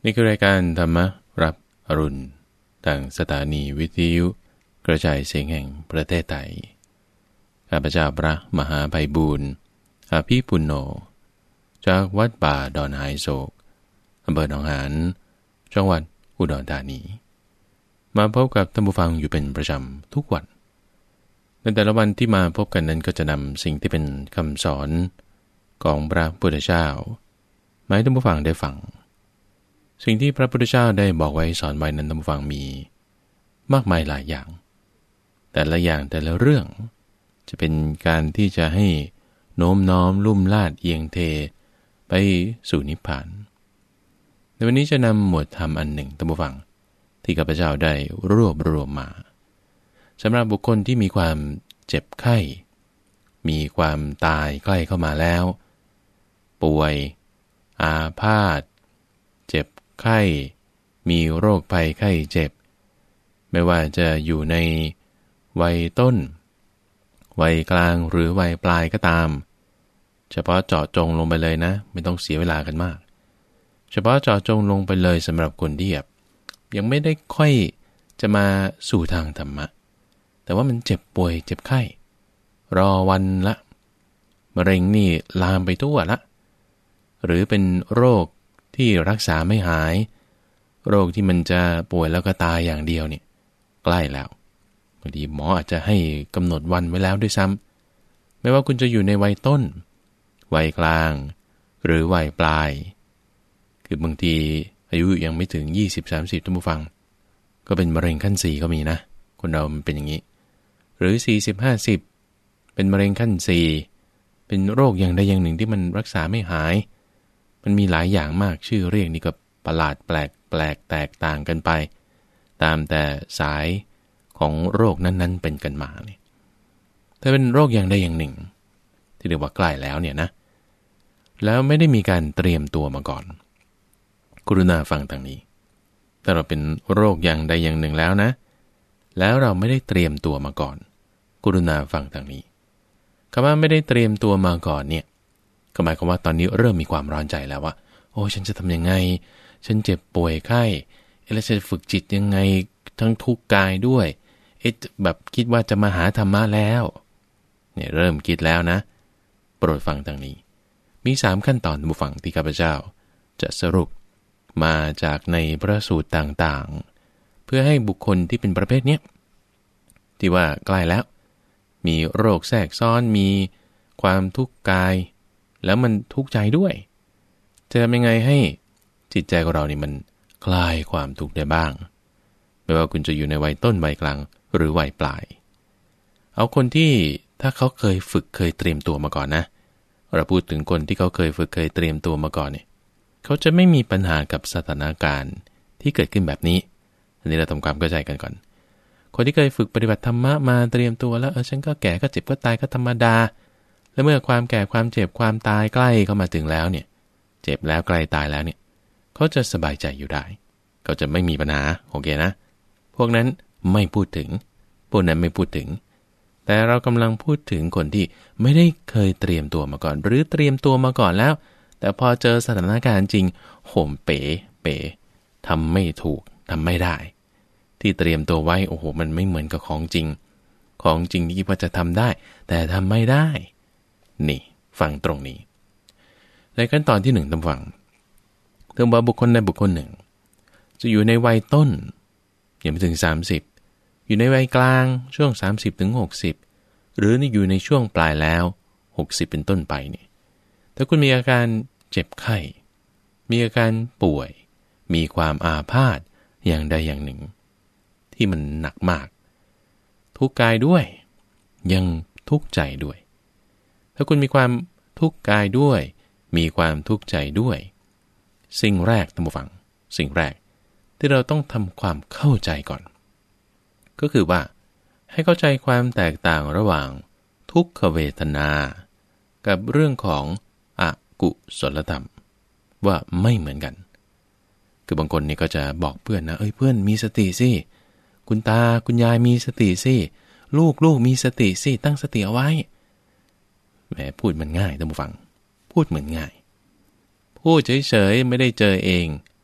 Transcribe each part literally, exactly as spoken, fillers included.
นี่คือรายการธรรมรับอรุณทางสถานีวิทยุกระจายเสียงแห่งประเทศไทยข้าพเจ้าพระมหาไพบูลย์อภิปุณโญจากวัดป่าดอนหายโศกอำเภอหนองหานจังหวัดอุดรธานีมาพบกับท่านผู้ฟังอยู่เป็นประจำทุกวันในแต่ละวันที่มาพบกันนั้นก็จะนำสิ่งที่เป็นคำสอนของพระพุทธเจ้ามาให้ท่านผู้ฟังได้ฟังสิ่งที่พระพุทธเจ้าได้บอกไว้สอนไว้นั้นท่านผู้ฟังมีมากมายหลายอย่างแต่ละอย่างแต่ละเรื่องจะเป็นการที่จะให้โน้มน้อมลุ่มลาดเอียงเทไปสู่นิพพานในวันนี้จะนำหมวดธรรมอันหนึ่งท่านผู้ฟังที่ข้าพเจ้าได้รวบรวมมาสำหรับบุคคลที่มีความเจ็บไข้มีความตายใกล้เข้ามาแล้วป่วยอาพาธเจ็บไข้มีโรคภัยไข้เจ็บไม่ว่าจะอยู่ในวัยต้นวัยกลางหรือวัยปลายก็ตามเฉพาะเจาะจงลงไปเลยนะไม่ต้องเสียเวลากันมากเฉพาะเจาะจงลงไปเลยสำหรับคนที่แบบยังไม่ได้ค่อยจะมาสู่ทางธรรมะแต่ว่ามันเจ็บป่วยเจ็บไข้รอวันละมะเร็งนี่ลามไปทั่วละหรือเป็นโรคที่รักษาไม่หายโรคที่มันจะป่วยแล้วก็ตายอย่างเดียวเนี่ยใกล้แล้วบางทีหมออาจจะให้กำหนดวันไว้แล้วด้วยซ้ำไม่ว่าคุณจะอยู่ในวัยต้นวัยกลางหรือวัยปลายคือบางทีอายุยังไม่ถึง ยี่สิบ สามสิบ ท่านผู้ฟังก็เป็นมะเร็งขั้นสี่ก็มีนะคนเรามันเป็นอย่างนี้หรือ สี่สิบ ห้าสิบ เป็นมะเร็งขั้นสี่เป็นโรคอย่างใดอย่างหนึ่งที่มันรักษาไม่หายมันมีหลายอย่างมากชื่อเรียกนี่ก็ประหลาดแปลกแปลกแตกต่างกันไปตามแต่สายของโรคนั้นๆเป็นกันมาเนี่ยถ้าเป็นโรคอย่างใดอย่างหนึ่งที่เรียกว่าใกล้แล้วเนี่ยนะแล้วไม่ได้มีการเตรียมตัวมาก่อนกรุณาฟังทางนี้ถ้าเราเป็นโรคอย่างใดอย่างหนึ่งแล้วนะแล้วเราไม่ได้เตรียมตัวมาก่อนกรุณาฟังทางนี้คำว่าไม่ได้เตรียมตัวมาก่อนเนี่ยก็หมายความว่าตอนนี้เริ่มมีความร้อนใจแล้วว่าโอ้ฉันจะทำยังไงฉันเจ็บป่วยไข้แล้วจะฝึกจิตยังไงทั้งทุกข์กายด้วยเอ๊ะแบบคิดว่าจะมาหาธรรมะแล้วเนี่ยเริ่มคิดแล้วนะโปรดฟังทางนี้มีสามขั้นตอนบุฟังที่ข้าพเจ้าจะสรุปมาจากในพระสูตรต่างๆเพื่อให้บุคคลที่เป็นประเภทนี้ที่ว่าใกล้แล้วมีโรคแทรกซ้อนมีความทุกข์กายแล้วมันทุกข์ใจด้วยจะทำยังไงให้จิตใจของเรานี่มันคลายความทุกข์ได้บ้างไม่ว่าคุณจะอยู่ในวัยต้นวัยกลางหรือวัยปลายเอาคนที่ถ้าเขาเคยฝึกเคยเตรียมตัวมาก่อนนะเราพูดถึงคนที่เขาเคยฝึกเคยเตรียมตัวมาก่อนเนี่ยเขาจะไม่มีปัญหากับสถานการณ์ที่เกิดขึ้นแบบนี้อันนี้เราทำความเข้าใจกันก่อนคนที่เคยฝึกปฏิบัติธรรมะมาเตรียมตัวแล้วเออฉันก็แก่ก็เจ็บก็ตายก็ธรรมดาแล้วเมื่อความแก่ความเจ็บความตายใกล้เข้ามาถึงแล้วเนี่ยเจ็บแล้วใกล้ตายแล้วเนี่ยเขาจะสบายใจอยู่ได้เขาจะไม่มีปัญหาโอเคนะพวกนั้นไม่พูดถึงพวกนั้นไม่พูดถึงแต่เรากำลังพูดถึงคนที่ไม่ได้เคยเตรียมตัวมาก่อนหรือเตรียมตัวมาก่อนแล้วแต่พอเจอสถานการณ์จริงโหมเป๋เป๋ทำไม่ถูกทำไม่ได้ที่เตรียมตัวไว้โอ้โหมันไม่เหมือนกับของจริงของจริงที่คิดว่าจะทำได้แต่ทำไม่ได้นี่ฟังตรงนี้ในขั้นตอนที่หนึ่งตามฟังเรื่องว่าบุคคลในบุคคลหนึ่งจะอยู่ในวัยต้นยังไม่ถึงสามสิบอยู่ในวัยกลางช่วงสามสิบถึงหกสิบหรือนี่อยู่ในช่วงปลายแล้วหกสิบเป็นต้นไปเนี่ยถ้าคุณมีอาการเจ็บไข้มีอาการป่วยมีความอาพาธอย่างใดอย่างหนึ่งที่มันหนักมากทุกข์กายด้วยยังทุกข์ใจด้วยถ้าคุณมีความทุกข์กายด้วยมีความทุกข์ใจด้วยสิ่งแรกท่านผู้ฟังสิ่งแรกที่เราต้องทำความเข้าใจก่อนก็คือว่าให้เข้าใจความแตกต่างระหว่างทุกขเวทนากับเรื่องของอกุศลธรรมว่าไม่เหมือนกันคือบางคนนี่ก็จะบอกเพื่อนนะเอ้ยเพื่อนมีสติสิคุณตาคุณยายมีสติสิลูกลูกมีสติสิตั้งสติเอาไว้แหมพูดมันง่ายท่านผู้ฟังพูดเหมือนง่ายพูดเฉยๆไม่ได้เจอเอง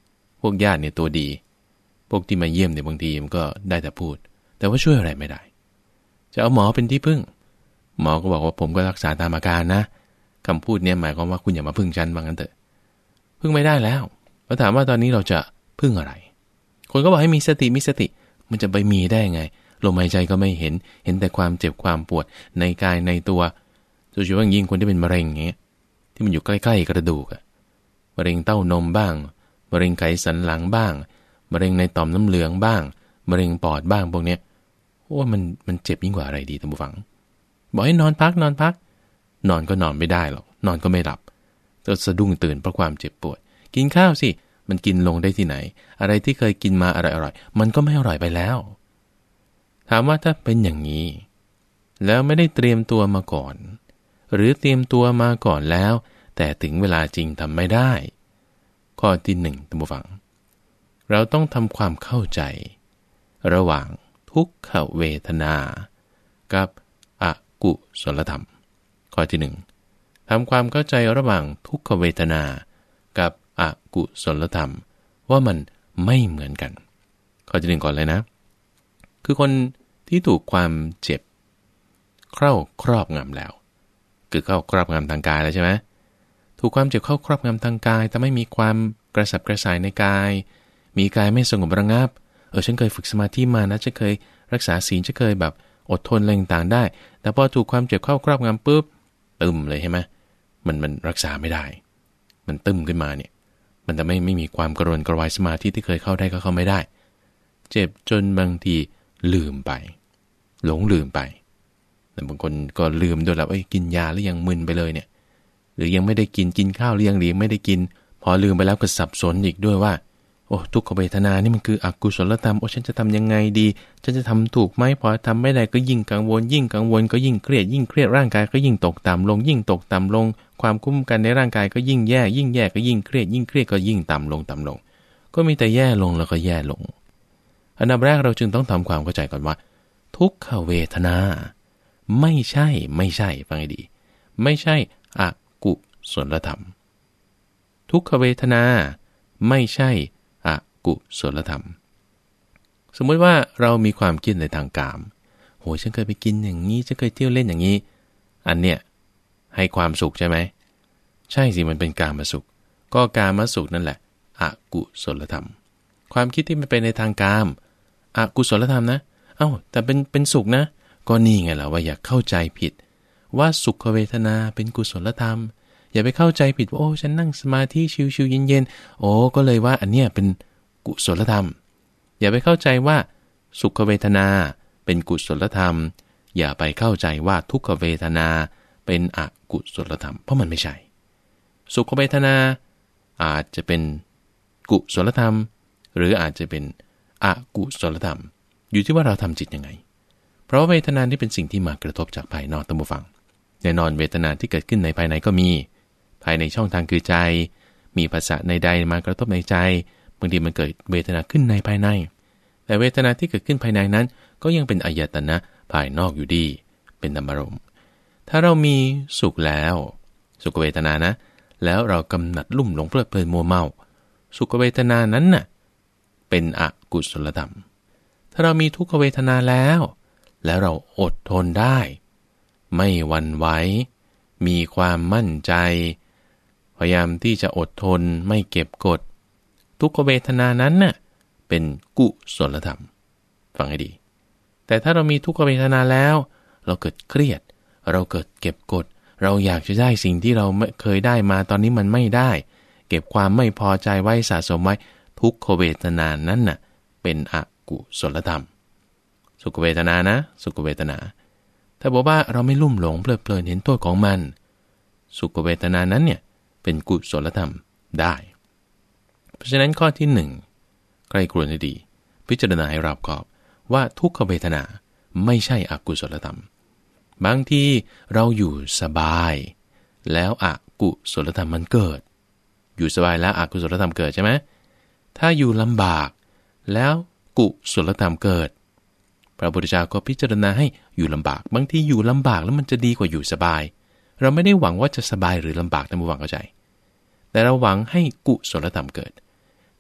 พวกญาติเนี่ยตัวดีพวกที่มาเยี่ยมเนี่ยบางทีมันก็ได้แต่พูดแต่ว่าช่วยอะไรไม่ได้จะเอาหมอเป็นที่พึ่งหมอก็บอกว่าผมก็รักษาตามอาการนะคำพูดเนี่ยหมายความว่าคุณอย่ามาพึ่งฉันว่างั้นเถอะพึ่งไม่ได้แล้วแล้วถามว่าตอนนี้เราจะพึ่งอะไรคนก็บอกให้มีสติมีสติมันจะไปมีได้ไงลมหายใจก็ไม่เห็นเห็นแต่ความเจ็บความปวดในกายในตัวโดยเฉพาะยิ่งคนที่เป็นมะเร็งอย่างเงี้ยที่มันอยู่ใกล้ๆกระดูกอะมะเร็งเต้านมบ้างมะเร็งไขสันหลังบ้างมะเร็งในต่อมน้ำเหลืองบ้างมะเร็งปอดบ้างพวกเนี้ยโอ้มันมันเจ็บยิ่งกว่าอะไรดีท่านผู้ฟังบอกให้นอนพักนอนพักนอนก็นอนไม่ได้หรอกนอนก็ไม่หลับจะสะดุ้งตื่นเพราะความเจ็บปวดกินข้าวสิมันกินลงได้ที่ไหนอะไรที่เคยกินมาอร่อยๆมันก็ไม่อร่อยไปแล้วถามว่าถ้าเป็นอย่างนี้แล้วไม่ได้เตรียมตัวมาก่อนหรือเตรียมตัวมาก่อนแล้วแต่ถึงเวลาจริงทำไม่ได้ข้อที่หนึ่งท่านผู้ฟังเราต้องทำความเข้าใจระหว่างทุกขเวทนากับอกุศลธรรมข้อที่หนึ่งทำความเข้าใจระหว่างทุกขเวทนากับอกุศลธรรมว่ามันไม่เหมือนกันข้อที่หนึ่งก่อนเลยนะคือคนที่ถูกความเจ็บเข้าครอบงำแล้วคือเข้าครอบงำทางกายแล้วใช่ไหมถูกความเจ็บเข้าครอบงำทางกายทำให้มีความกระสับกระส่ายในกายมีกายไม่สงบระงับเออฉันเคยฝึกสมาธิมานะฉันเคยรักษาศีลฉันเคยแบบอดทนอะไรต่างๆได้แต่พอถูกความเจ็บเข้าครอบงำปุ๊บตึมเลยใช่ไหมมันมันรักษาไม่ได้มันตึมขึ้นมาเนี่ยมันจะไม่ไม่มีความกระวนกระวายสมาธิที่เคยเข้าได้ก็เข้าไม่ได้เจ็บจนบางทีลืมไปหลงลืมไปแต่บางคนก็ลืมด้วยแล้วเอ้ยกินยาหรือยังมึนไปเลยเนี่ยหรือยังไม่ได้กินกินข้าวหรือยังหรือยังไม่ได้กินพอลืมไปแล้วก็สับสนอีกด้วยว่าโอ้ทุกขเวทนานี่มันคืออกุศลธรรมโอ้ฉันจะทำยังไงดีฉันจะทำถูกไหมพอทำไม่ได้ก็ยิ่งกังวลยิ่งกังวลก็ยิ่งเครียดยิ่งเครียดร่างกายก็ยิ่งตกต่ำลงยิ่งตกต่ำลงความคุ้มกันในร่างกายก็ยิ่งแย่ยิ่งแย่ก็ยิ่งเครียดยิ่งเครียดก็ยิ่งต่ำลงต่ำลงก็มีแต่แย่ลงแล้วก็แย่ลงอันดับแรกเราจึงต้องทำความเข้าใจก่อนว่าทุกขเวทนาไม่ใช่ไม่ใช่ฟังให้ดีไม่ใช่อกุศลธรรมทุกขเวทนาไม่ใช่อกุศลธรรมสมมติว่าเรามีความคิดในทางกามโหฉันเคยไปกินอย่างนี้ฉันเคยเที่ยวเล่นอย่างนี้อันเนี้ยให้ความสุขใช่ไหมใช่สิมันเป็นกามสุขก็กามสุขนั่นแหละอกุศลธรรมความคิดที่มันเป็นในทางกามอกุศลธรรมนะเอ้าแต่เป็นเป็นสุขนะก็นี่ไงล่ะว่าอย่าเข้าใจผิดว่าสุขเวทนาเป็นกุศลธรรมอย่าไปเข้าใจผิดว่าโอ้ฉันนั่งสมาธิชิวๆเย็นๆโอ้ก็เลยว่าอันเนี้ยเป็นกุศลธรรมอย่าไปเข้าใจว่าสุขเวทนาเป็นกุศลธรรมอย่าไปเข้าใจว่าทุกขเวทนาเป็นอกุศลธรรมเพราะมันไม่ใช่สุขเวทนาอาจจะเป็นกุศลธรรมหรืออาจจะเป็นอกุศลธรรมอยู่ที่ว่าเราทำจิตยังไงเพราะเวทนาที่เป็นสิ่งที่มากระทบจากภายนอกตั้งฟังแน่นอนเวทนาที่เกิดขึ้นในภายในก็มีภายในช่องทางคือใจมีภาษาในใดมากระทบในใจบางทีมันเกิดเวทนาขึ้นในภายในแต่เวทนาที่เกิดขึ้นภายในนั้นก็ยังเป็นอายตนะภายนอกอยู่ดีเป็นธรรมารมณ์ถ้าเรามีสุขแล้วสุขเวทนานะแล้วเรากำหนัดลุ่มหลงเพลิดเพลินมัวเมาสุขเวทนานั้นน่ะเป็นอกุศลธรรมถ้าเรามีทุกขเวทนาแล้วแล้วเราอดทนได้ไม่หวั่นไหวมีความมั่นใจพยายามที่จะอดทนไม่เก็บกดทุกขเวทนานั้นน่ะเป็นกุศลธรรมฟังให้ดีแต่ถ้าเรามีทุกขเวทนาแล้วเราเกิดเครียดเราเกิดเก็บกดเราอยากจะได้สิ่งที่เราไม่เคยได้มาตอนนี้มันไม่ได้เก็บความไม่พอใจไว้สะสมไว้ทุกขเวทนานั้นน่ะเป็นอกุศลธรรมสุขเวทนานะสุขเวทนาถ้าบอกว่าเราไม่ลุ่มหลงเพลิดเพลินเห็นโทษของมันสุขเวทนานั้นเนี่ยเป็นกุศลธรรมได้เพราะฉะนั้นข้อที่หนึ่งใครควรให้ดีพิจารณาให้รอบคอบว่าทุกขเวทนาไม่ใช่อกุศลธรรมบางทีเราอยู่สบายแล้วอกุศลธรรมมันเกิดอยู่สบายแล้วอกุศลธรรมเกิดใช่ไหมถ้าอยู่ลำบากแล้วกุศลธรรมเกิดพระพุทธเจ้าก็พิจารณาให้อยู่ลำบากบางทีอยู่ลำบากแล้วมันจะดีกว่าอยู่สบายเราไม่ได้หวังว่าจะสบายหรือลำบากนะผู้ฟังเข้าใจแต่เราหวังให้กุศลธรรมเกิด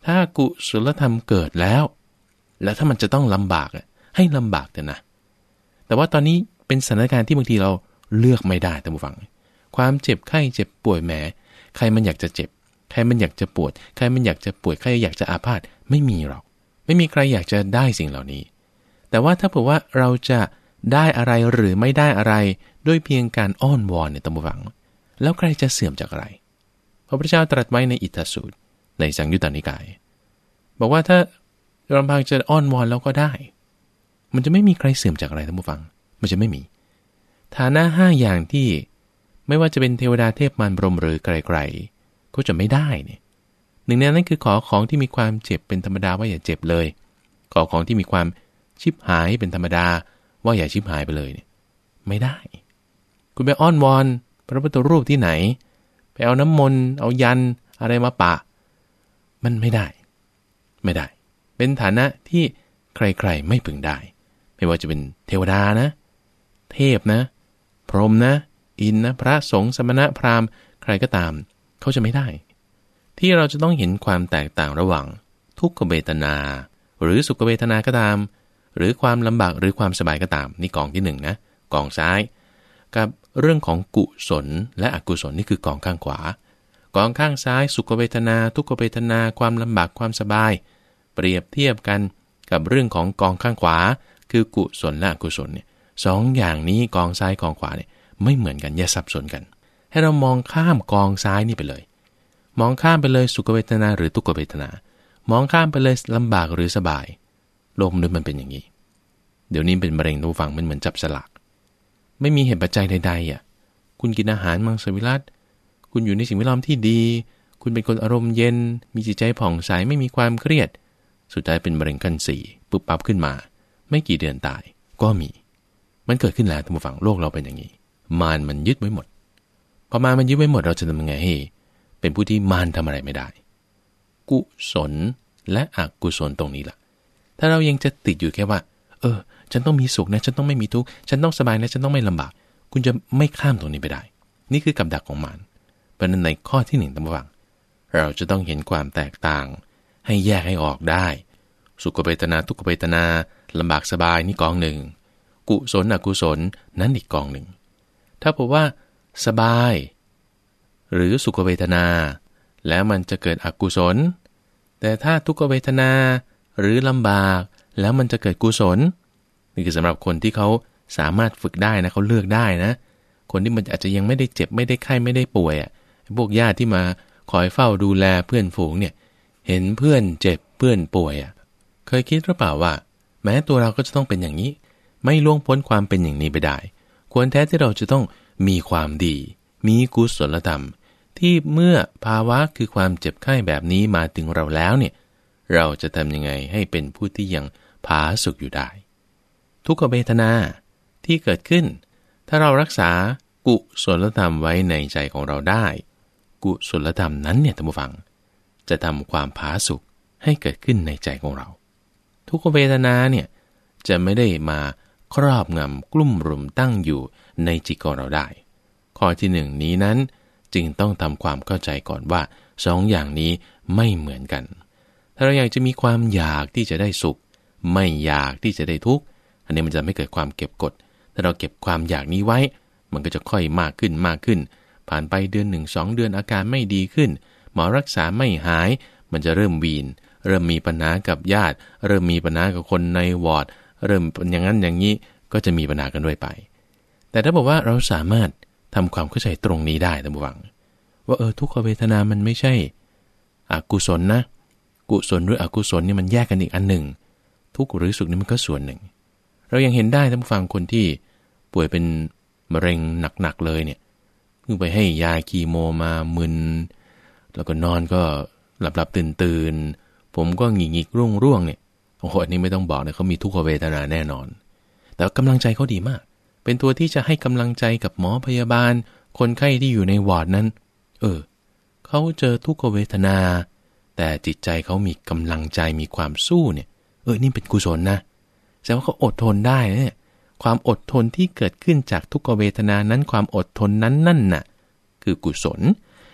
ถ้ากุศลธรรมเกิดแล้วแล้วถ้ามันจะต้องลำบากให้ลำบากเถอะนะแต่ว่าตอนนี้เป็นสถานการณ์ที่บางทีเราเลือกไม่ได้ท่านผู้ฟังความเจ็บไข้เจ็บป่วยแหมใครมันอยากจะเจ็บใครมันอยากจะปวดใครมันอยากจะป่วยใครอยากจะอาพาธไม่มีหรอกไม่มีใครอยากจะได้สิ่งเหล่านี้แต่ว่าถ้าเผื่อว่าเราจะได้อะไรหรือไม่ได้อะไรด้วยเพียงการอ้อนวอนเนี่ยท่านผู้ฟังแล้วใครจะเสื่อมจากอะไรพระพุทธเจ้าตรัสไว้ในอิทธสูตรในสังยุตตนิกายบอกว่าถ้าลำพังจะอ้อนวอนแล้วก็ได้มันจะไม่มีใครเสื่อมจากอะไรท่านผู้ฟังมันจะไม่มีฐานะห้าอย่างที่ไม่ว่าจะเป็นเทวดาเทพมารพรหมหรือไกลๆก็จะไม่ได้เนี่ยหนึ่งในนั้นคือขอของที่มีความเจ็บเป็นธรรมดาว่าอย่าเจ็บเลยขอของที่มีความชิบหายเป็นธรรมดาว่าอย่าชิบหายไปเลยเนี่ยไม่ได้คุณไปอ้อนวอนพระพุทธรูปที่ไหนไปเอาน้ำมนต์เอายันอะไรมาปะมันไม่ได้ไม่ได้เป็นฐานะที่ใครๆไม่พึงได้ไม่ว่าจะเป็นเทวดานะเทพนะพรหมนะอินนะพระสงฆ์สมณะพราหมณ์ใครก็ตามเขาจะไม่ได้ที่เราจะต้องเห็นความแตกต่างระหว่างทุกขเวทนาหรือสุขเวทนาก็ตามหรือความลำบากหรือความสบายก็ตามนี่กองที่หนึ่งนะกองซ้ายกับเรื่องของกุศลและอกุศลนี่คือกองข้างขวากองข้างซ้ายสุขเวทนาทุกขเวทนาความลำบากความสบายเปรียบเทียบกันกับเรื่องของกองข้างขวาคือกุศลและอกุศลเนี่ยสองอย่างนี้กองซ้ายกองขวาเนี่ยไม่เหมือนกันอย่าสับสนกันให้เรามองข้ามกองซ้ายนี่ไปเลยมองข้ามไปเลยสุขเวทนาหรือทุกขเวทนามองข้ามไปเลยลำบากหรือสบายโลกมนุษย์มันเป็นอย่างนี้เดี๋ยวนี้เป็นมะเร็งทุกฝั่งมันเหมือนจับสลากไม่มีเหตุปัจจัยใดๆอ่ะคุณกินอาหารมังสวิรัติคุณอยู่ในสิ่งแวดล้อมที่ดีคุณเป็นคนอารมณ์เย็นมีจิตใจผ่องใสไม่มีความเครียดสุดท้ายเป็นมะเร็งขั้นสี่ปุ๊บปั๊บขึ้นมาไม่กี่เดือนตายก็มีมันเกิดขึ้นแล้วท่านผู้ฟังโลกเราเป็นอย่างนี้มารมันยึดไว้หมดพอมารมันยึดไว้หมดเราจะทำยังไงให้เป็นผู้ที่มารทำอะไรไม่ได้กุศลและอกุศลตรงนี้ล่ะถ้าเรายังจะติดอยู่แค่ว่าเออฉันต้องมีสุขนะฉันต้องไม่มีทุกข์ฉันต้องสบายนะฉันต้องไม่ลำบากคุณจะไม่ข้ามตรงนี้ไปได้นี่คือกับดักของมารเพราะนั้นในข้อที่หนึ่งท่านผู้ฟังเราจะต้องเห็นความแตกต่างให้แยกให้ออกได้สุขเวทนาทุกขเวทนาลำบากสบายนี่กองหนึ่งกุศลอกุศลนั้นอีกกองหนึ่งถ้าบอกว่าสบายหรือสุขเวทนาแล้วมันจะเกิดอกุศลแต่ถ้าทุกขเวทนาหรือลำบากแล้วมันจะเกิดกุศลนี่คือสำหรับคนที่เขาสามารถฝึกได้นะเขาเลือกได้นะคนที่มันอาจจะยังไม่ได้เจ็บไม่ได้ไข้ไม่ได้ป่วยอ่ะพวกญาติที่มาคอยเฝ้าดูแลเพื่อนฝูงเนี่ยเห็นเพื่อนเจ็บเพื่อนป่วยอ่ะเคยคิดหรือเปล่าว่าแม้ตัวเราก็จะต้องเป็นอย่างนี้ไม่ล่วงพ้นความเป็นอย่างนี้ไปได้ควรแท้ที่เราจะต้องมีความดีมีกุศลธรรมที่เมื่อภาวะคือความเจ็บไข้แบบนี้มาถึงเราแล้วเนี่ยเราจะทำยังไงให้เป็นผู้ที่ยังผาสุกอยู่ได้ทุกขเวทนาที่เกิดขึ้นถ้าเรารักษากุศลธรรมไว้ในใจของเราได้กุศลธรรมนั้นเนี่ยท่านผู้ฟังจะทำความผาสุกให้เกิดขึ้นในใจของเราทุกขเวทนาเนี่ยจะไม่ได้มาครอบงำกลุ่มรุมตั้งอยู่ในจิตของเราได้ข้อที่หนึ่งนี้นั้นจึงต้องทำความเข้าใจก่อนว่าสองอย่างนี้ไม่เหมือนกันถ้าเราอยากจะมีความอยากที่จะได้สุขไม่อยากที่จะได้ทุกข์อันนี้มันจะไม่เกิดความเก็บกดถ้าเราเก็บความอยากนี้ไว้มันก็จะค่อยมากขึ้นมากขึ้นผ่านไปเดือนหนึ่งสองเดือนอาการไม่ดีขึ้นหมอรักษาไม่หายมันจะเริ่มวีนเริ่มมีปัญหากับญาติเริ่มมีปัญหากับคนในวอร์ดเริ่มอย่างนั้นอย่างนี้ก็จะมีปัญหากันด้วยไปแต่ถ้าบอกว่าเราสามารถทำความเข้าใจตรงนี้ได้ท่านผู้ฟังว่าเออทุกขเวทนามันไม่ใช่อกุศลนะกุศลหรืออกุศลนี่มันแยกกันอีกอันหนึ่งทุกข์หรือสุขนี่มันก็ส่วนหนึ่งเรายังเห็นได้ท่านผู้ฟังคนที่ป่วยเป็นมะเร็งหนักๆเลยเนี่ยเพิ่งไปให้ยาคีโมมามึนแล้วก็นอนก็หลับๆตื่นๆผมก็หงิกๆร่วงๆเนี่ยโอ้โหอันนี้ไม่ต้องบอกนะเขามีทุกขเวทนาแน่นอนแต่กำลังใจเขาดีมากเป็นตัวที่จะให้กำลังใจกับหมอพยาบาลคนไข้ที่อยู่ในวอร์ดนั้นเออเขาเจอทุกขเวทนาแต่จิตใจเขามีกำลังใจมีความสู้เนี่ยเออนี่เป็นกุศลนะแสดงว่าเขาอดทนได้เนี่ยความอดทนที่เกิดขึ้นจากทุกขเวทนานั้นความอดทนนั้นนั่นน่ะคือกุศล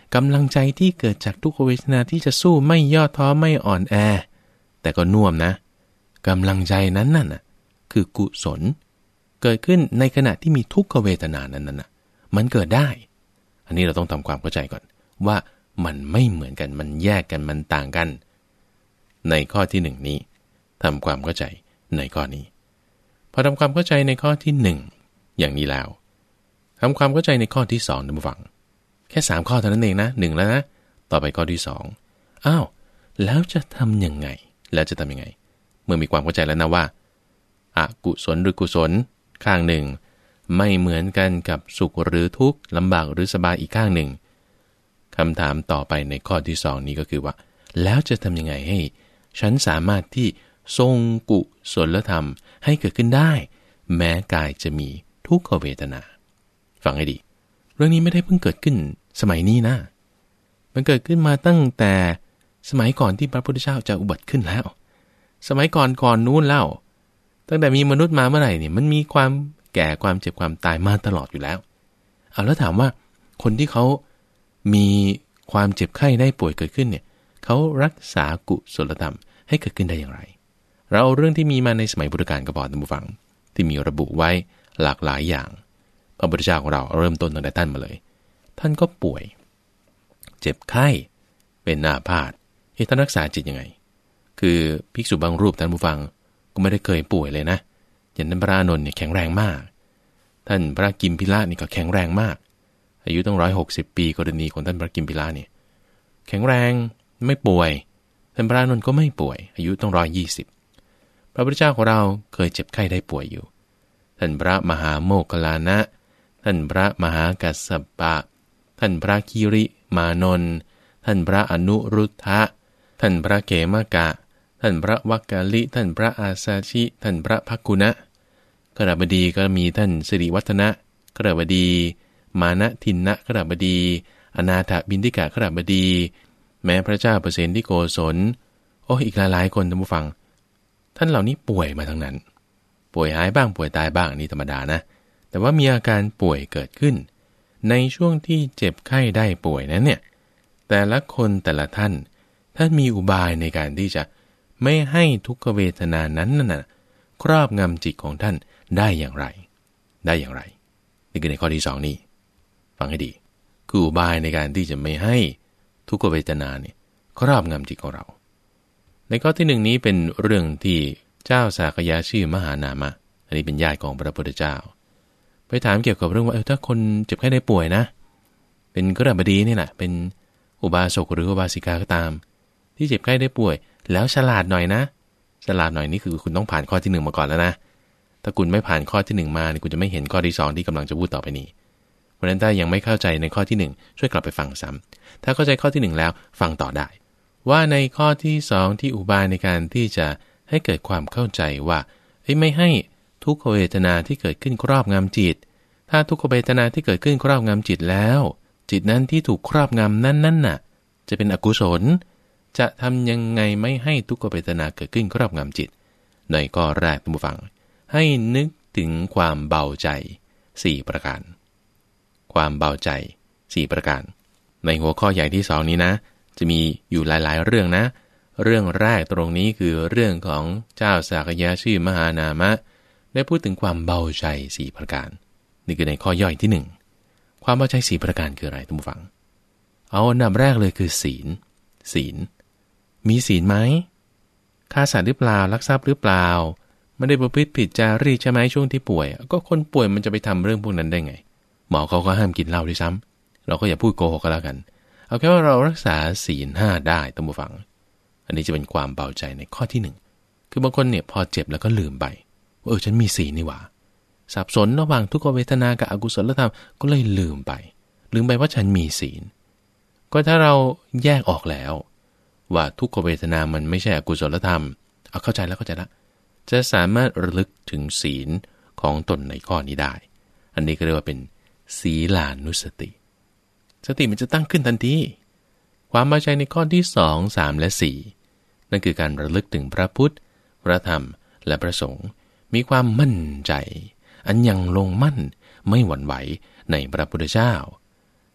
กำลังใจที่เกิดจากทุกขเวทนาที่จะสู้ไม่ย่อท้อไม่อ่อนแอแต่ก็น่วมนะกำลังใจนั้นน่ะคือกุศลเกิดขึ้นในขณะที่มีทุกขเวทนานั้นน่ะมันเกิดได้อันนี้เราต้องทำความเข้าใจก่อนว่ามันไม่เหมือนกันมันแยกกันมันต่างกันในข้อที่หนึ่งนี้ทำความเข้าใจในข้อนี้พอทำความเข้าใจในข้อที่หนึ่งอย่างนี้แล้วทำความเข้าใจในข้อที่สองท่านผู้ฟังแค่สามข้อเท่านั้นเองนะหนึ่งแล้วนะต่อไปข้อที่สองอ้าวแล้วจะทำยังไงแล้วจะทำยังไงเมื่อมีความเข้าใจแล้วนะว่าอกุศลหรือกุศลข้างหนึ่งไม่เหมือนกันกับสุขหรือทุกข์ลำบากหรือสบายอีกข้างหนึ่งคำถามต่อไปในข้อที่สองนี้ก็คือว่าแล้วจะทำยังไงให้ฉันสามารถที่ทรงกุศลธรรมให้เกิดขึ้นได้แม้กายจะมีทุกขเวทนาฟังให้ดีเรื่องนี้ไม่ได้เพิ่งเกิดขึ้นสมัยนี้นะมันเกิดขึ้นมาตั้งแต่สมัยก่อนที่พระพุทธเจ้าจะอุบัติขึ้นแล้วสมัยก่อนก่อนนู้นแล้วตั้งแต่มีมนุษย์มาเมื่อไหร่เนี่ยมันมีความแก่ความเจ็บความตายมาตลอดอยู่แล้วเอาแล้วถามว่าคนที่เขามีความเจ็บไข้ได้ป่วยเกิดขึ้นเนี่ยเขารักษากุศลธรรมให้เกิดขึ้นได้อย่างไรเราเอาเรื่องที่มีมาในสมัยพุทธกาลก็พอท่านผู้ฟังที่มีระบุไว้หลากหลายอย่างพระพุทธเจ้าของเราเริ่มต้นตั้งแต่ท่านมาเลยท่านก็ป่วยเจ็บไข้เป็นอาพาธเอ๊ะท่านรักษาจิตยังไงคือภิกษุบางรูปท่านผู้ฟังก็ไม่ได้เคยป่วยเลยนะอย่างท่านพระอานนท์เนี่ยแข็งแรงมากท่านพระกิมพิละนี่ก็แข็งแรงมากอายุตั้งร้อยหกสิบปีกรณีของท่านพระกิมพิละเนี่ยแข็งแรงไม่ป่วยท่านพระอานนท์ก็ไม่ป่วยอายุต้องร้อยยี่สิบพระพุทธเจ้าของเราเคยเจ็บไข้ได้ป่วยอยู่ท่านพระมหาโมคคัลลานะท่านพระมหากัสสปะท่านพระคิริมานนท์ท่านพระอนุรุทธะท่านพระเขมกะท่านพระวักกะลิท่านพระอาสาชิท่านพระภักกุณะขณบดีก็มีท่านสิริวัฒนะขณบดีมานะทินนะขณบดีอนาถบิณฑิกะขณบดีแม้พระเจ้าเปรตที่โกศลโอ้อีกหลายๆคนท่านผู้ฟังท่านเหล่านี้ป่วยมาทั้งนั้นป่วยหายบ้างป่วยตายบ้างนี่ธรรมดานะแต่ว่ามีอาการป่วยเกิดขึ้นในช่วงที่เจ็บไข้ได้ป่วยนั้นเนี่ยแต่ละคนแต่ละท่านท่านมีอุบายในการที่จะไม่ให้ทุกขเวทนานั้นน่ะครอบงำจิตของท่านได้อย่างไรได้อย่างไรนี่คือในข้อที่สองนี้ฟังให้ดีคืออุบายในการที่จะไม่ให้ทุกขเวทนาเนี่ยครอบงำจิตของเราในข้อที่หนึ่งนี้เป็นเรื่องที่เจ้าสากยะชื่อมหานามะอันนี้เป็นญาติของพระพุทธเจ้าไปถามเกี่ยวกับเรื่องว่าเออถ้าคนเจ็บไข้ได้ป่วยนะเป็นกฤหบดีนี่แหละเป็นอุบาสกหรืออุบาสิกาก็ตามที่เจ็บไข้ได้ป่วยแล้วฉลาดหน่อยนะฉลาดหน่อยนี่คือคุณต้องผ่านข้อที่หนึ่งมาก่อนแล้วนะถ้าคุณไม่ผ่านข้อที่หนึ่งมานี่คุณจะไม่เห็นข้อที่สองที่กำลังจะพูดต่อไปนี้เพราะฉะนั้นถ้ายังไม่เข้าใจในข้อที่หนึ่งช่วยกลับไปฟังซ้ำถ้าเข้าใจข้อที่หนึ่งแล้วฟังต่อได้ว่าในข้อที่สองที่อุบายในการที่จะให้เกิดความเข้าใจว่าไม่ให้ทุกขเวทนาที่เกิดขึ้นครอบงำจิตถ้าทุกขเวทนาที่เกิดขึ้นครอบงำจิตแล้วจิตนั้นที่ถูกครอบงำนั้นนั่นน่ะจะเป็นอกุศลจะทำยังไงไม่ให้ทุกขเวทนาเกิดขึ้นครอบงำจิตในข้อแรกท่านผู้ฟังให้นึกถึงความเบาใจสี่ประการความเบาใจสี่ประการในหัวข้อใหญ่ที่สองนี้นะจะมีอยู่หลายๆเรื่องนะเรื่องแรกตรงนี้คือเรื่องของเจ้าสากยะชื่อมหานามะได้พูดถึงความเบาใจสี่ประการนี่คือในข้อย่อยที่หนึ่งความเบาใจสี่ประการคืออะไรท่านผู้ฟังเอาอันดับแรกเลยคือศีลศีลมีศีลไหมฆ่าสัตว์หรือเปล่าลักทรัพย์หรือเปล่าไม่ได้ประพฤติผิดจารีตใช่ไหมช่วงที่ป่วยก็คนป่วยมันจะไปทำเรื่องพวกนั้นได้ไงหมอเขาก็ห้ามกินเหล้าด้วยซ้ำเราก็อย่าพูดโกหกกันแล้วกันเอาแค่ว่าเรารักษาศีลห้าได้ท่านผู้ฟังอันนี้จะเป็นความเบาใจในข้อที่หนึ่งคือบางคนเนี่ยพอเจ็บแล้วก็ลืมไปว่าเออฉันมีศีลนี่หว่าสับสนระหว่างทุกขเวทนากับอกุศลธรรมก็เลยลืมไปลืมไปว่าฉันมีศีลก็ถ้าเราแยกออกแล้วว่าทุกขเวทนามันไม่ใช่อกุศลธรรมเอาเข้าใจแล้วเข้าใจแล้วจะสามารถระลึกถึงศีลของตนในข้อนี้ได้อันนี้ก็เรียกว่าเป็นศีลานุสติสติมันจะตั้งขึ้นทันทีความเบาใจในข้อที่สอง สามและสี่นั่นคือการระลึกถึงพระพุทธพระธรรมและพระสงฆ์มีความมั่นใจอันยังลงมั่นไม่หวั่นไหวในพระพุทธเจ้า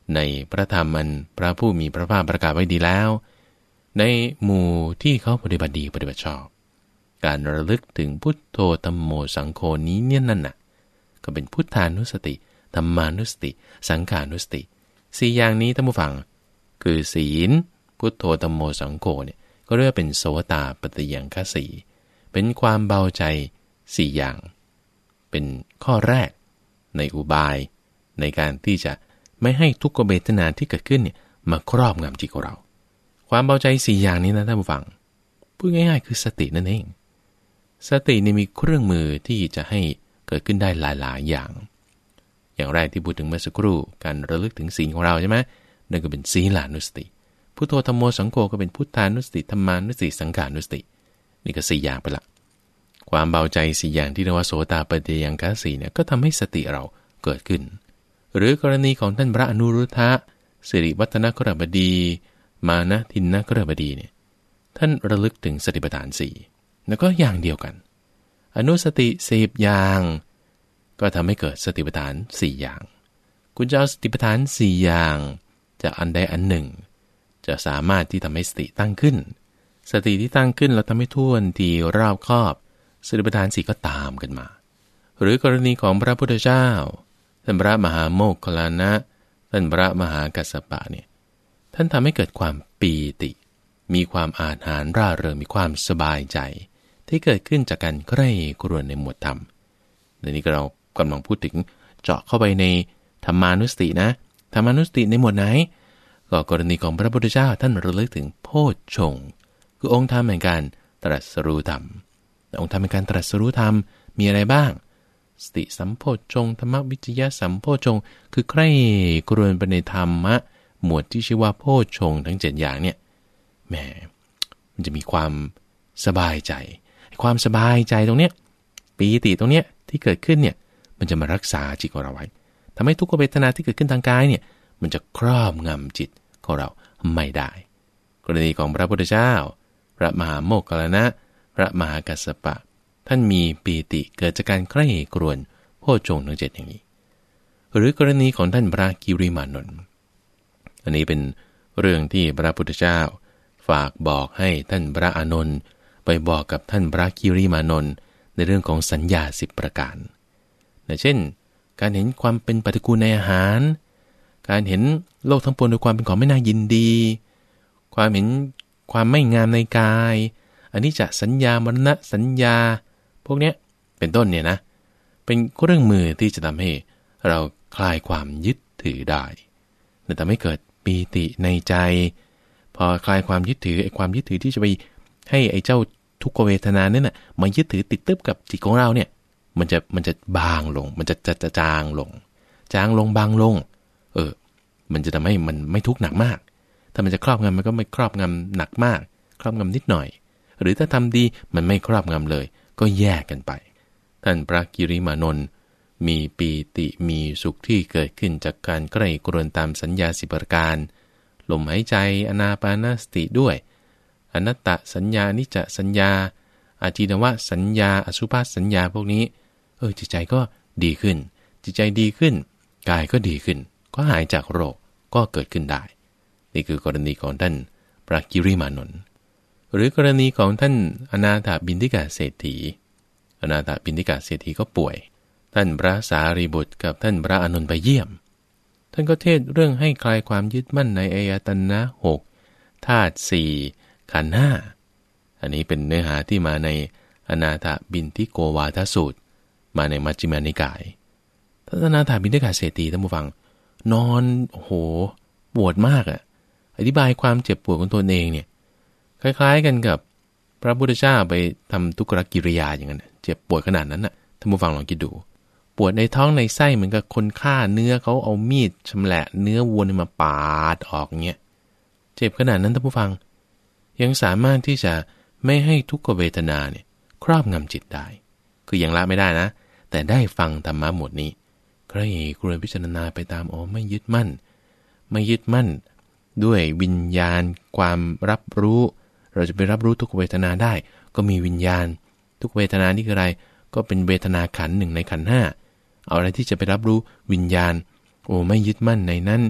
ในพระธรรมอันพระผู้มีพระภาคประกาศไว้ดีแล้วในหมู่ที่เขาปฏิบัติดีปฏิบัติชอบการระลึกถึงพุทโธธัมโมสังโฆนี้เนี่ยนั่นน่ะก็เป็นพุทธานุสติธัมมานุสติสังขานุสติสี่อย่างนี้ท่านผู้ฟังคือศีลพุทโธธัมโมสังโฆเนี่ยก็เรียกว่าเป็นโสตาปัตติยังคสีเป็นความเบาใจสี่อย่างเป็นข้อแรกในอุบายในการที่จะไม่ให้ทุกขเวทนาที่เกิดขึ้นเนี่ยมาครอบงำจิตของเราความเบาใจสี่อย่างนี้นะท่านผู้ฟังพูดง่ายๆคือสตินั่นเองสตินี่มีเครื่องมือที่จะให้เกิดขึ้นได้หลายๆอย่างอย่างแรกที่พูดถึงเมื่อสักครู่การระลึกถึงศีลของเราใช่ไหมนั่นก็เป็นศีลานุสติพุทโธธัมโมสังโฆก็เป็นพุทธานุสติธัมมานุสติสังขานุสตินี่ก็สี่อย่างไปละความเบาใจสี่อย่างที่เรียกว่าโสตาปัตติยังคสีเนี่ยก็ทำให้สติเราเกิดขึ้นหรือกรณีของท่านพระอนุรุทธะสิริวัฒนคฤบดีมานะทินนคฤบดีเนี่ยท่านระลึกถึงสติปัฏฐานสี่แล้วก็อย่างเดียวกันอนุสติสิบอย่างก็ทำให้เกิดสติปัฏฐานสี่อย่างคุณจะเอาสติปัฏฐานสี่อย่างจากอันใดอันหนึ่งจะสามารถที่ทำให้สติตั้งขึ้นสติที่ตั้งขึ้นแล้วทำให้ท่วนทีรอบคอบสติปัฏฐานสี่ก็ตามกันมาหรือกรณีของพระพุทธเจ้าท่านพระมหาโมคคัลลานะท่านพระมหากัสสปะเนี่ยท่านทำให้เกิดความปีติมีความอาถรรพ์ร่าเริงมีความสบายใจที่เกิดขึ้นจากการใคร่ครวญในหมวดธรรมในนี้ก็เรากำลังพูดถึงเจาะเข้าไปในธรรมานุสตินะธรรมานุสติในหมวดไหนก็กรณีของพระพุทธเจ้าท่านระลึกถึงโพชฌงค์คือองค์ธรรมแห่งการตรัสรู้ธรรมองค์ธรรมแห่งการตรัสรู้ธรรมมีอะไรบ้างสติสัมโพชฌงค์ธรรมวิจยะสัมโพชฌงค์คือใคร่ครวญไปในธรรมะหมวดที่ชื่อว่าโพชฌงค์ทั้งเจ็ดอย่างเนี่ยแหมมันจะมีความสบายใจความสบายใจตรงเนี้ยปีติตรงเนี้ยที่เกิดขึ้นเนี่ยมันจะมารักษาจิตของเราไว้ทำให้ทุกขเวทนาที่เกิดขึ้นทางกายเนี่ยมันจะครอบงำจิตของเราไม่ได้กรณีของพระพุทธเจ้าพระมหาโมคคัลลานะพระมหากัสสปะท่านมีปีติเกิดจากการใคร่ครวญโพชฌงค์ทั้งเจ็ดอย่างนี้หรือกรณีของท่านพระกิริมานนท์อันนี้เป็นเรื่องที่พระพุทธเจ้าฝากบอกให้ท่านพระอานนท์ไปบอกกับท่านพระกิริมานนท์ในเรื่องของสัญญาสิบประการเช่นการเห็นความเป็นปฏิกูลในอาหารการเห็นโลกทั้งปวงโดยความเป็นของไม่น่ายินดีความเห็นความไม่งามในกายอันนี้จะสัญญามรณะสัญญาพวกเนี้ยเป็นต้นเนี่ยนะเป็นเครื่องมือที่จะทำให้เราคลายความยึดถือได้และทำให้เกิดปีติในใจพอคลายความยึดถือไอ้ความยึดถือที่จะไปให้ไอ้เจ้าทุกขเวทนาเนี่ยนะมายึดถือติดตึ๊บกับจิตของเราเนี่ยมันจะมันจะบางลงมันจะจะจะจางลงจางลงบางลงเออมันจะทำให้มันไม่ทุกข์หนักมากถ้ามันจะครอบงำมันก็ไม่ครอบงำหนักมากครอบงำนิดหน่อยหรือถ้าทำดีมันไม่ครอบงำเลยก็แยกกันไปท่านพระกิริมานนท์มีปีติมีสุขที่เกิดขึ้นจากการใคร่ครวญตามสัญญาสิบประการลมหายใจอนาปานสติด้วยอนัตตสัญญานิจจสัญญาอาทินวสัญญาอสุภสัญญาพวกนี้เออจิตใจก็ดีขึ้นจิตใจดีขึ้นกายก็ดีขึ้นก็หายจากโรคก็เกิดขึ้นได้นี่คือกรณีของท่านพระกิริมานนท์หรือกรณีของท่านอนาถบิณฑิกเศรษฐีอนาถบิณฑิกเศรษฐีก็ป่วยท่านพระสารีบุตรกับท่านพระอานนท์ไปเยี่ยมท่านก็เทศเรื่องให้คลายความยึดมั่นในอายตนะหกธาตุสี่ขันธ์ห้าอันนี้เป็นเนื้อหาที่มาในอนาถบิณฑิโกวาทสูตรมาในมัชฌิมานิกายท่านอนาถบิณฑิกเศรษฐีท่านผู้ฟังนอนโอ้โหปวดมากอ่ะอธิบายความเจ็บปวดของตนเองเนี่ยคล้ายๆกันกับพระพุทธเจ้าไปทำทุกขกิริยาอย่างนั้นเจ็บปวดขนาดนั้นน่ะท่านผู้ฟังลองคิดดูปวดในท้องในไส้เหมือนกับคนฆ่าเนื้อเขาเอามีดชำแหละเนื้อวัวมาปาดออกเงี้ยเจ็บขนาดนั้นท่านผู้ฟังยังสามารถที่จะไม่ให้ทุกขเวทนาเนี่ยครอบงำจิตได้คือยังละไม่ได้นะแต่ได้ฟังธรรมะหมดนี้ใครครวญพิจารณาไปตามอ๋อไม่ยึดมั่นไม่ยึดมั่นด้วยวิญญาณความรับรู้เราจะไปรับรู้ทุกเวทนาได้ก็มีวิญญาณทุกเวทนานี่คืออะไรก็เป็นเวทนาขันธ์หนึ่งในขันธ์ห้าเอาอะไรที่จะไปรับรู้วิญญาณโอ้ไม่ยึดมั่นในนั้น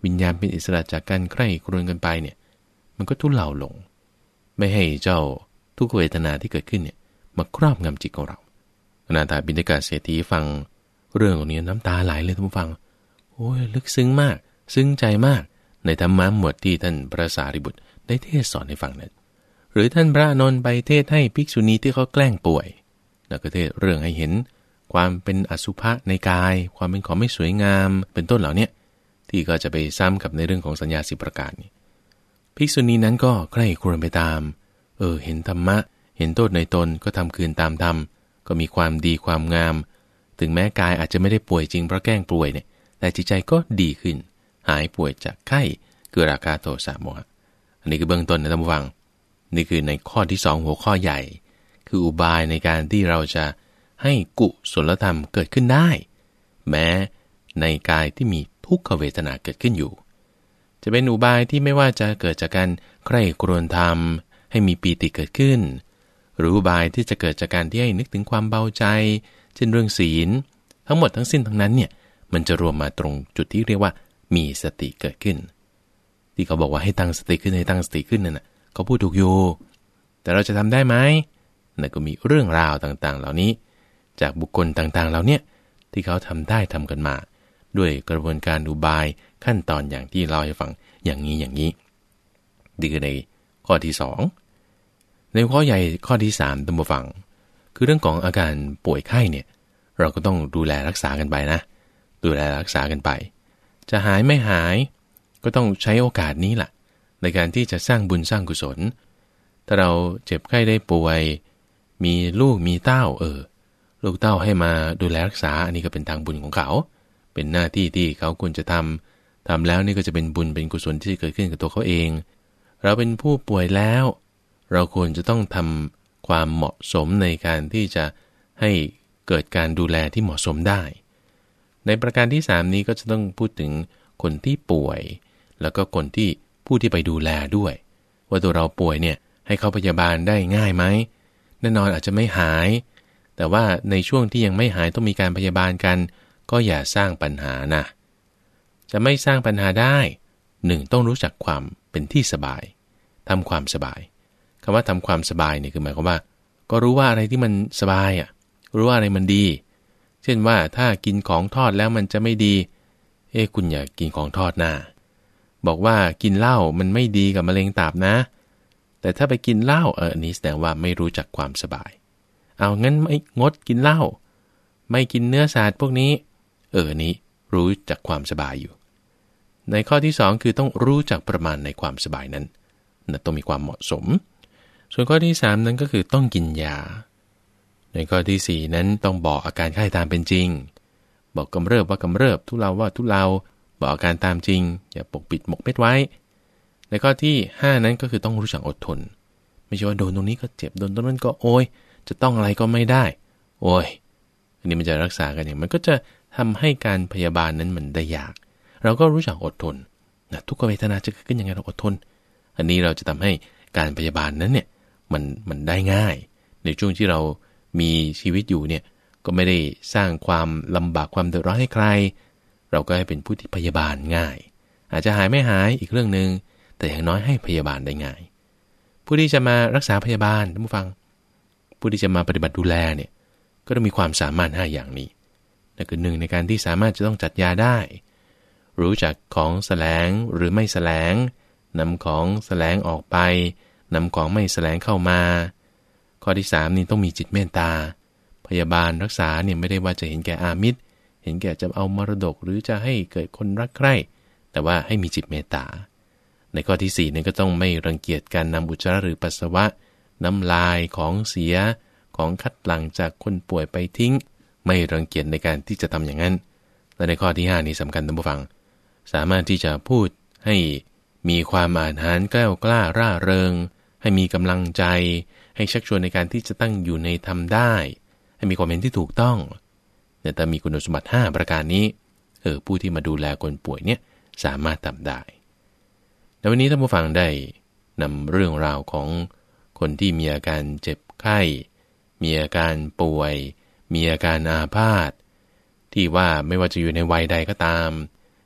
วิญญาณเป็นอิสระจากการใคร่ครวญกันไปเนี่ยมันก็ทุเลาลงไม่ให้เจ้าทุกขเวทนาที่เกิดขึ้นเนี่ยมาครอบงำจิตของเราอนาถบิณฑิกเศรษฐีฟังเรื่องของนี้น้ำตาไหลเลยท่านผู้ฟังโอ้ยลึกซึ้งมากซึ้งใจมากในธรรมะหมวดที่ท่านพระสารีบุตรได้เทศสอนให้ฟังนั้นหรือท่านพระอานนท์ไปเทศให้ภิกษุณีที่เขาแกล้งป่วยแล้วก็เทศเรื่องให้เห็นความเป็นอสุภะในกายความเป็นของไม่สวยงามเป็นต้นเหล่านี้ที่ก็จะไปซ้ำกับในเรื่องของสัญญาสิบประการนี้ภิกษุณีนั้นก็ใคร่ครวญไปตามเออเห็นธรรมะเห็นโทษในตนก็ทำคืนตามธรรมก็มีความดีความงามถึงแม้กายอาจจะไม่ได้ป่วยจริงเพราะแกล้งป่วยเนี่ยแต่จิตใจก็ดีขึ้นหายป่วยจากไข้คือราคะโทสะโมหะอันนี้คือเบื้องต้นนะท่านผู้ฟังนี่คือในข้อที่สองหัวข้อใหญ่คืออุบายในการที่เราจะให้กุศลธรรมเกิดขึ้นได้แม้ในกายที่มีทุกขเวทนาเกิดขึ้นอยู่จะเป็นอุบายที่ไม่ว่าจะเกิดจากการใคร่ครวญธรรมให้มีปีติเกิดขึ้นหรืออุบายที่จะเกิดจากการที่ให้นึกถึงความเบาใจเช่นเรื่องศีลทั้งหมดทั้งสิ้นทั้งนั้นเนี่ยมันจะรวมมาตรงจุดที่เรียกว่ามีสติเกิดขึ้นที่เขาบอกว่าให้ตั้งสติขึ้นให้ตั้งสติขึ้นนั่นน่ะเขาพูดถูกอยู่แต่เราจะทำได้ไหมนั่นก็มีเรื่องราวต่างๆเหล่านี้จากบุคคลต่างๆเหล่านี้ที่เขาทำได้ทำกันมาด้วยกระบวนการอุบายขั้นตอนอย่างที่เล่าให้ฟังอย่างนี้อย่างนี้ดีคือในข้อที่สองในข้อใหญ่ข้อที่สามท่านผู้ฟังคือเรื่องของอาการป่วยไข้เนี่ยเราก็ต้องดูแลรักษากันไปนะดูแลรักษากันไปจะหายไม่หายก็ต้องใช้โอกาสนี้แหละในการที่จะสร้างบุญสร้างกุศลถ้าเราเจ็บไข้ได้ป่วยมีลูกมีเต้าเออลูกเต้าให้มาดูแลรักษาอันนี้ก็เป็นทางบุญของเขาเป็นหน้าที่ที่เขาควรจะทำทำแล้วนี่ก็จะเป็นบุญเป็นกุศลที่เกิดขึ้นกับตัวเขาเองเราเป็นผู้ป่วยแล้วเราควรจะต้องทำความเหมาะสมในการที่จะให้เกิดการดูแลที่เหมาะสมได้ในประการที่สามนี้ก็จะต้องพูดถึงคนที่ป่วยแล้วก็คนที่ผู้ที่ไปดูแลด้วยว่าตัวเราป่วยเนี่ยให้เข้าพยาบาลได้ง่ายไหมแน่นอนอาจจะไม่หายแต่ว่าในช่วงที่ยังไม่หายต้องมีการพยาบาลกันก็อย่าสร้างปัญหานะจะไม่สร้างปัญหาได้หนึ่งต้องรู้จักความเป็นที่สบายทำความสบายคำว่าทำความสบายเนี่ยคือหมายความว่าก็รู้ว่าอะไรที่มันสบายอ่ะรู้ว่าอะไรมันดีเช่นว่าถ้ากินของทอดแล้วมันจะไม่ดีเอ้คุณอย่ากินของทอดนะบอกว่ากินเหล้ามันไม่ดีกับมะเร็งตับนะแต่ถ้าไปกินเหล้าเอออันนี้แสดงว่าไม่รู้จักความสบายเอางั้นไม่งดกินเหล้าไม่กินเนื้อสัตว์พวกนี้เออนี้รู้จักความสบายอยู่ในข้อที่สองคือต้องรู้จักประมาณในความสบายนั้นนะต้องมีความเหมาะสมส่วนข้อที่สามนั้นก็คือต้องกินยาในข้อที่สี่นั้นต้องบอกอาการไข้ตามเป็นจริงบอกกำเริบว่ากำเริบทุเลาว่าทุเลาบอกอาการตามจริงอย่าปกปิดหมกเม็ดไว้ในข้อที่ห้านั้นก็คือต้องรู้จักอดทนไม่ใช่ว่าโดนตรงนี้ก็เจ็บโดนตรงนั้นก็โอยจะต้องอะไรก็ไม่ได้โอยอันนี้มันจะรักษากันอย่างมันก็จะทำให้การพยาบาลนั้นมันได้ยากเราก็รู้จักอดทนนะทุกขเวทนาจะเกิดขึ้นยังไงเราอดทนอันนี้เราจะทำให้การพยาบาลนั้นเนี่ยมันมันได้ง่ายในช่วงที่เรามีชีวิตอยู่เนี่ยก็ไม่ได้สร้างความลำบากความเดือดร้อนให้ใครเราก็ให้เป็นผู้ที่พยาบาลง่ายอาจจะหายไม่หายอีกเรื่องนึงแต่อย่างน้อยให้พยาบาลได้ง่ายผู้ที่จะมารักษาพยาบาลท่านผู้ฟังผู้ที่จะมาปฏิบัติดูแลเนี่ยก็ต้องมีความสามารถห้าอย่างนี้นั่นคือหนึ่งในการที่สามารถจะต้องจัดยาได้รู้จักของแสลงหรือไม่แสลงนำของแสลงออกไปนำของไม่แสลงเข้ามาข้อที่สามนี่ต้องมีจิตเมตตาพยาบาลรักษาเนี่ยไม่ได้ว่าจะเห็นแก่อามิตรเห็นแก่จะเอามรดกหรือจะให้เกิดคนรักใคร่แต่ว่าให้มีจิตเมตตาในข้อที่สี่นี่ก็ต้องไม่รังเกียจการนำอุจจาระหรือปัสสาวะน้ำลายของเสียของคัดหลั่งจากคนป่วยไปทิ้งไม่รังเกียจในการที่จะทำอย่างนั้นและในข้อที่ห้านี้สำคัญท่านผู้ฟังสามารถที่จะพูดให้มีความอาหารแกล้วกล้าร่าเริงให้มีกำลังใจให้ชักชวนในการที่จะตั้งอยู่ในธรรมได้ให้มีความเห็นที่ถูกต้องแต่ถ้ามีคุณสมบัติห้าประการนี้เออผู้ที่มาดูแลคนป่วยเนี่ยสามารถทำได้ในวันนี้ท่านผู้ฟังได้นำเรื่องราวของคนที่มีอาการเจ็บไข้มีอาการป่วยมีอาการอาพาธที่ว่าไม่ว่าจะอยู่ในวัยใดก็ตามท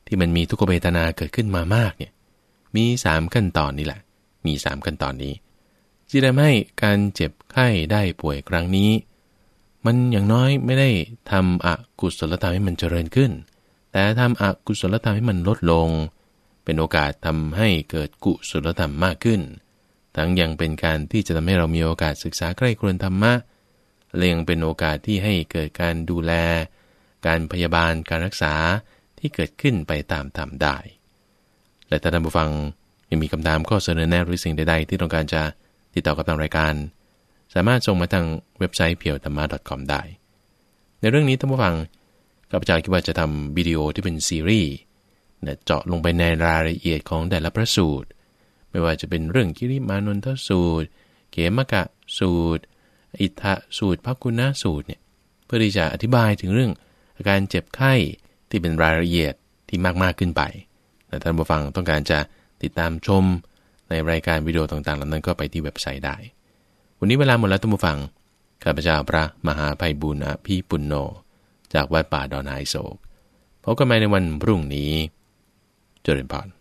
ที่มันมีทุกขเวทนาเกิดขึ้นมามากเนี่ยมีสามขั้นตอนนี่แหละมีสามขั้นตอนนี้ที่ทำให้การเจ็บไข้ได้ป่วยครั้งนี้มันอย่างน้อยไม่ได้ทำอกุศลธรรมให้มันเจริญขึ้นแต่ทำอกุศลธรรมให้มันลดลงเป็นโอกาสทำให้เกิดกุศลธรรมมากขึ้นทั้งยังเป็นการที่จะทำให้เรามีโอกาสศึกษาใกล้ครวญธรรมะและยังเป็นโอกาสที่ให้เกิดการดูแลการพยาบาลการรักษาที่เกิดขึ้นไปตามธรรมได้และถ้าท่านผู้ฟังยังมีคำถามข้อเสนอแนะหรือสิ่งใดๆที่ต้องการจะติดต่อกับทางรายการสามารถส่งมาทางเว็บไซต์ เพียวธรรมะ ดอท คอม ได้ในเรื่องนี้ท่านผู้ฟังข้าพเจ้าคิดว่าจะทำวิดีโอที่เป็นซีรีส์เจาะลงไปในรายละเอียดของแต่ละพระสูตรไม่ว่าจะเป็นเรื่องกิริมานนทสูตรเขมกะสูตรอิทธสูตรภักกุณสูตรเนี่ยเพื่อที่จะอธิบายถึงเรื่องอาการเจ็บไข้ที่เป็นรายละเอียดที่มากๆขึ้นไปแต่ท่านผู้ฟังต้องการจะติดตามชมในรายการวิดีโอต่างๆเหล่านั้นก็ไปที่เว็บไซต์ได้วันนี้เวลาหมดแล้วท่านผู้ฟังข้าพเจ้าพระมหาไพบูลย์อภิปุณโญจากวัดป่าดอนไฮโศกพบกันใหม่ในวันพรุ่งนี้เจริญพร